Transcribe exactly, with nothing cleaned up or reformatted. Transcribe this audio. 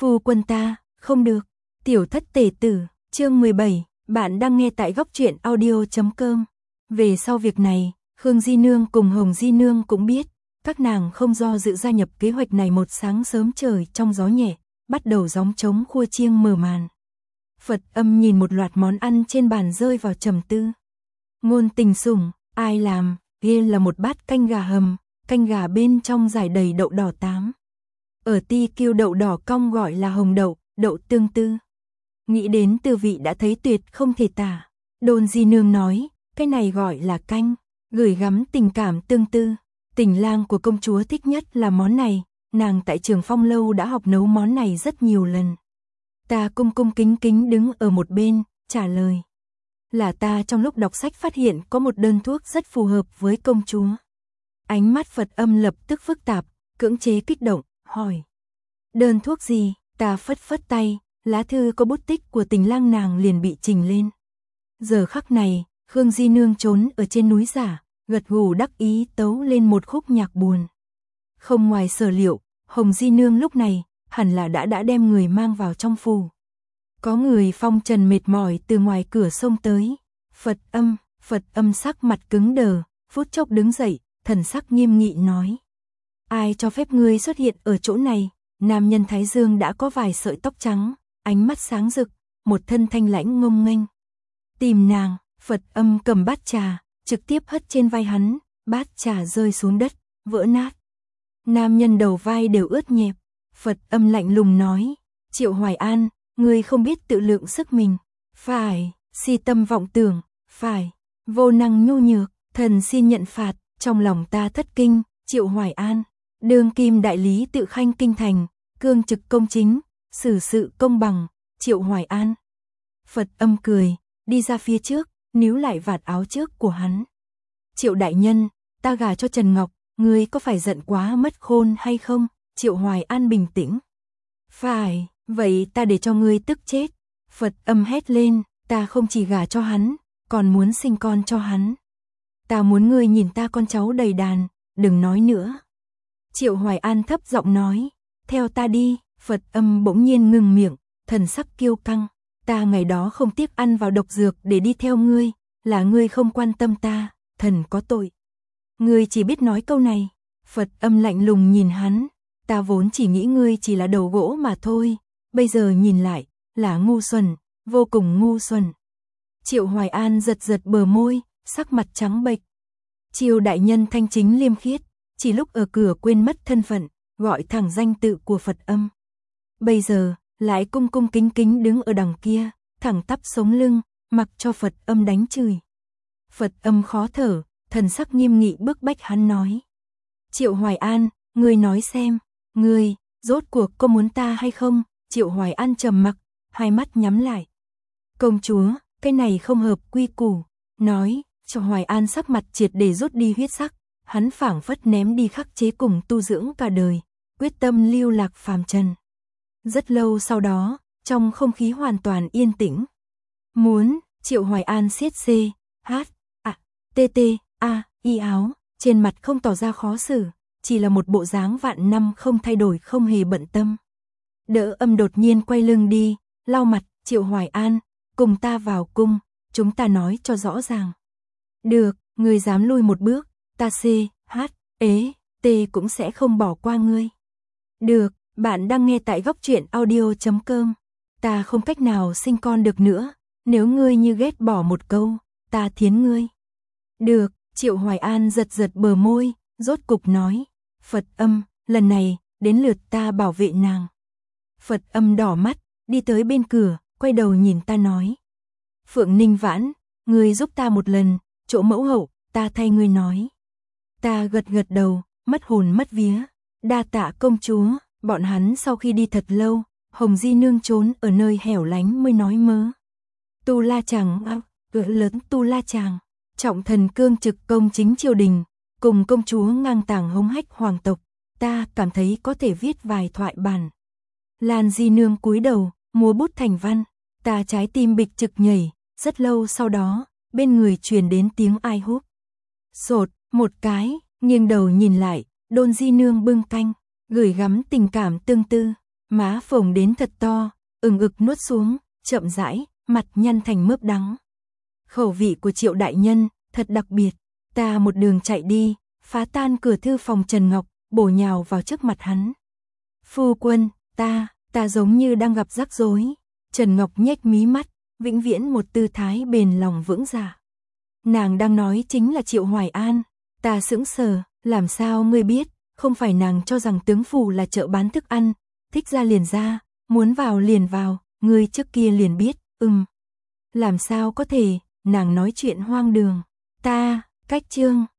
Phu quân ta, không được. Tiểu thất tể tử, chương mười bảy, bạn đang nghe tại góc truyện audio chấm com. Về sau việc này, Khương Di Nương cùng Hồng Di Nương cũng biết, các nàng không do dự gia nhập kế hoạch này. Một sáng sớm trời trong gió nhẹ, bắt đầu gióng trống khua chiêng mở màn. Phật Âm nhìn một loạt món ăn trên bàn rơi vào trầm tư. Ngôn Tình sủng, ai làm? Kia là một bát canh gà hầm, canh gà bên trong rải đầy đậu đỏ tám. Ở Ti Kiêu đậu đỏ cong gọi là hồng đậu, đậu tương tư. Nghĩ đến tư vị đã thấy tuyệt không thể tả. Đôn Di Nương nói, cái này gọi là canh, gửi gắm tình cảm tương tư. Tình lang của công chúa thích nhất là món này, nàng tại Trường Phong lâu đã học nấu món này rất nhiều lần. Ta cung cung kính kính đứng ở một bên, trả lời. Là ta trong lúc đọc sách phát hiện có một đơn thuốc rất phù hợp với công chúa. Ánh mắt Phật Âm lập tức phức tạp, cưỡng chế kích động, hỏi. Đơn thuốc gì? Ta phất phất tay, lá thư có bút tích của tình lang nàng liền bị trình lên. Giờ khắc này, Khương Di Nương trốn ở trên núi giả, gật gù đắc ý tấu lên một khúc nhạc buồn. Không ngoài sở liệu, Hồng Di Nương lúc này, hẳn là đã đã đem người mang vào trong phủ. Có người phong trần mệt mỏi từ ngoài cửa xông tới. Phật Âm, Phật Âm sắc mặt cứng đờ, phút chốc đứng dậy, thần sắc nghiêm nghị nói. Ai cho phép ngươi xuất hiện ở chỗ này? Nam nhân thái dương đã có vài sợi tóc trắng, ánh mắt sáng rực, một thân thanh lãnh ngông nghênh. Tìm nàng, Phật Âm cầm bát trà, trực tiếp hất trên vai hắn, bát trà rơi xuống đất, vỡ nát. Nam nhân đầu vai đều ướt nhẹp. Phật Âm lạnh lùng nói, Triệu Hoài An, ngươi không biết tự lượng sức mình, phải, si tâm vọng tưởng, phải, vô năng nhu nhược, thần xin nhận phạt, trong lòng ta thất kinh. Triệu Hoài An, đương kim đại lý tự khanh kinh thành, cương trực công chính, xử sự công bằng. Triệu Hoài An. Phật Âm cười, đi ra phía trước, níu lại vạt áo trước của hắn. Triệu đại nhân, ta gả cho Trần Ngọc, ngươi có phải giận quá mất khôn hay không? Triệu Hoài An bình tĩnh. Phải, vậy ta để cho ngươi tức chết. Phật Âm hét lên, ta không chỉ gả cho hắn, còn muốn sinh con cho hắn. Ta muốn ngươi nhìn ta con cháu đầy đàn, đừng nói nữa. Triệu Hoài An thấp giọng nói, theo ta đi. Phật Âm bỗng nhiên ngừng miệng, thần sắc kiêu căng. Ta ngày đó không tiếc ăn vào độc dược để đi theo ngươi, là ngươi không quan tâm ta, thần có tội. Ngươi chỉ biết nói câu này. Phật Âm lạnh lùng nhìn hắn, ta vốn chỉ nghĩ ngươi chỉ là đầu gỗ mà thôi, bây giờ nhìn lại, là ngu xuẩn, vô cùng ngu xuẩn. Triệu Hoài An giật giật bờ môi, sắc mặt trắng bệch. Triều đại nhân thanh chính liêm khiết, chỉ lúc ở cửa quên mất thân phận, gọi thẳng danh tự của Phật Âm. Bây giờ, lại cung cung kính kính đứng ở đằng kia, thẳng tắp sống lưng, mặc cho Phật Âm đánh chửi. Phật Âm khó thở, thần sắc nghiêm nghị bức bách hắn nói. Triệu Hoài An, ngươi nói xem, ngươi, rốt cuộc có muốn ta hay không? Triệu Hoài An trầm mặc, hai mắt nhắm lại. Công chúa, cái này không hợp quy củ, nói. Triệu Hoài An sắc mặt triệt để rút đi huyết sắc, hắn phảng phất ném đi khắc chế cùng tu dưỡng cả đời, quyết tâm lưu lạc phàm trần. Rất lâu sau đó, trong không khí hoàn toàn yên tĩnh. Muốn, Triệu Hoài An siết c, h, a, t t, a, y áo, trên mặt không tỏ ra khó xử, chỉ là một bộ dáng vạn năm không thay đổi, không hề bận tâm. Đỡ Âm đột nhiên quay lưng đi, lau mặt. Triệu Hoài An, cùng ta vào cung, chúng ta nói cho rõ ràng. Được, ngươi dám lui một bước, ta c, h, ế, t cũng sẽ không bỏ qua ngươi. Được, bạn đang nghe tại góc truyện audio chấm com. Ta không cách nào sinh con được nữa, nếu ngươi như ghét bỏ một câu, ta thiến ngươi. Được, Triệu Hoài An giật giật bờ môi, rốt cục nói. Phật Âm, lần này, đến lượt ta bảo vệ nàng. Phật Âm đỏ mắt, đi tới bên cửa, quay đầu nhìn ta nói. Phượng Ninh Vãn, ngươi giúp ta một lần, chỗ mẫu hậu, ta thay ngươi nói. Ta gật gật đầu, mất hồn mất vía. Đa tạ công chúa. Bọn hắn sau khi đi thật lâu, Hồng Di Nương trốn ở nơi hẻo lánh mới nói mớ. Tu La Chàng ác, cỡ lớn Tu La Chàng, trọng thần cương trực công chính triều đình, cùng công chúa ngang tàng hống hách hoàng tộc, ta cảm thấy có thể viết vài thoại bản. Lan Di Nương cúi đầu, múa bút thành văn, ta trái tim bịch trực nhảy. Rất lâu sau đó, bên người truyền đến tiếng ai húp. Sột, một cái, nghiêng đầu nhìn lại, Đôn Di Nương bưng canh, gửi gắm tình cảm tương tư. má phồng đến thật to, ừng ực nuốt xuống, chậm rãi, mặt nhăn thành mướp đắng. Khẩu vị của Triệu đại nhân, thật đặc biệt. Ta một đường chạy đi, phá tan cửa thư phòng Trần Ngọc, bổ nhào vào trước mặt hắn. Phu quân, ta, ta giống như đang gặp rắc rối. Trần Ngọc nhếch mí mắt, vĩnh viễn một tư thái bền lòng vững dạ. Nàng đang nói chính là Triệu Hoài An. Ta sững sờ, làm sao ngươi biết, không phải nàng cho rằng tướng phủ là chợ bán thức ăn, thích ra liền ra, muốn vào liền vào, ngươi trước kia liền biết, ừm. Làm sao có thể, nàng nói chuyện hoang đường. Ta, cách chương,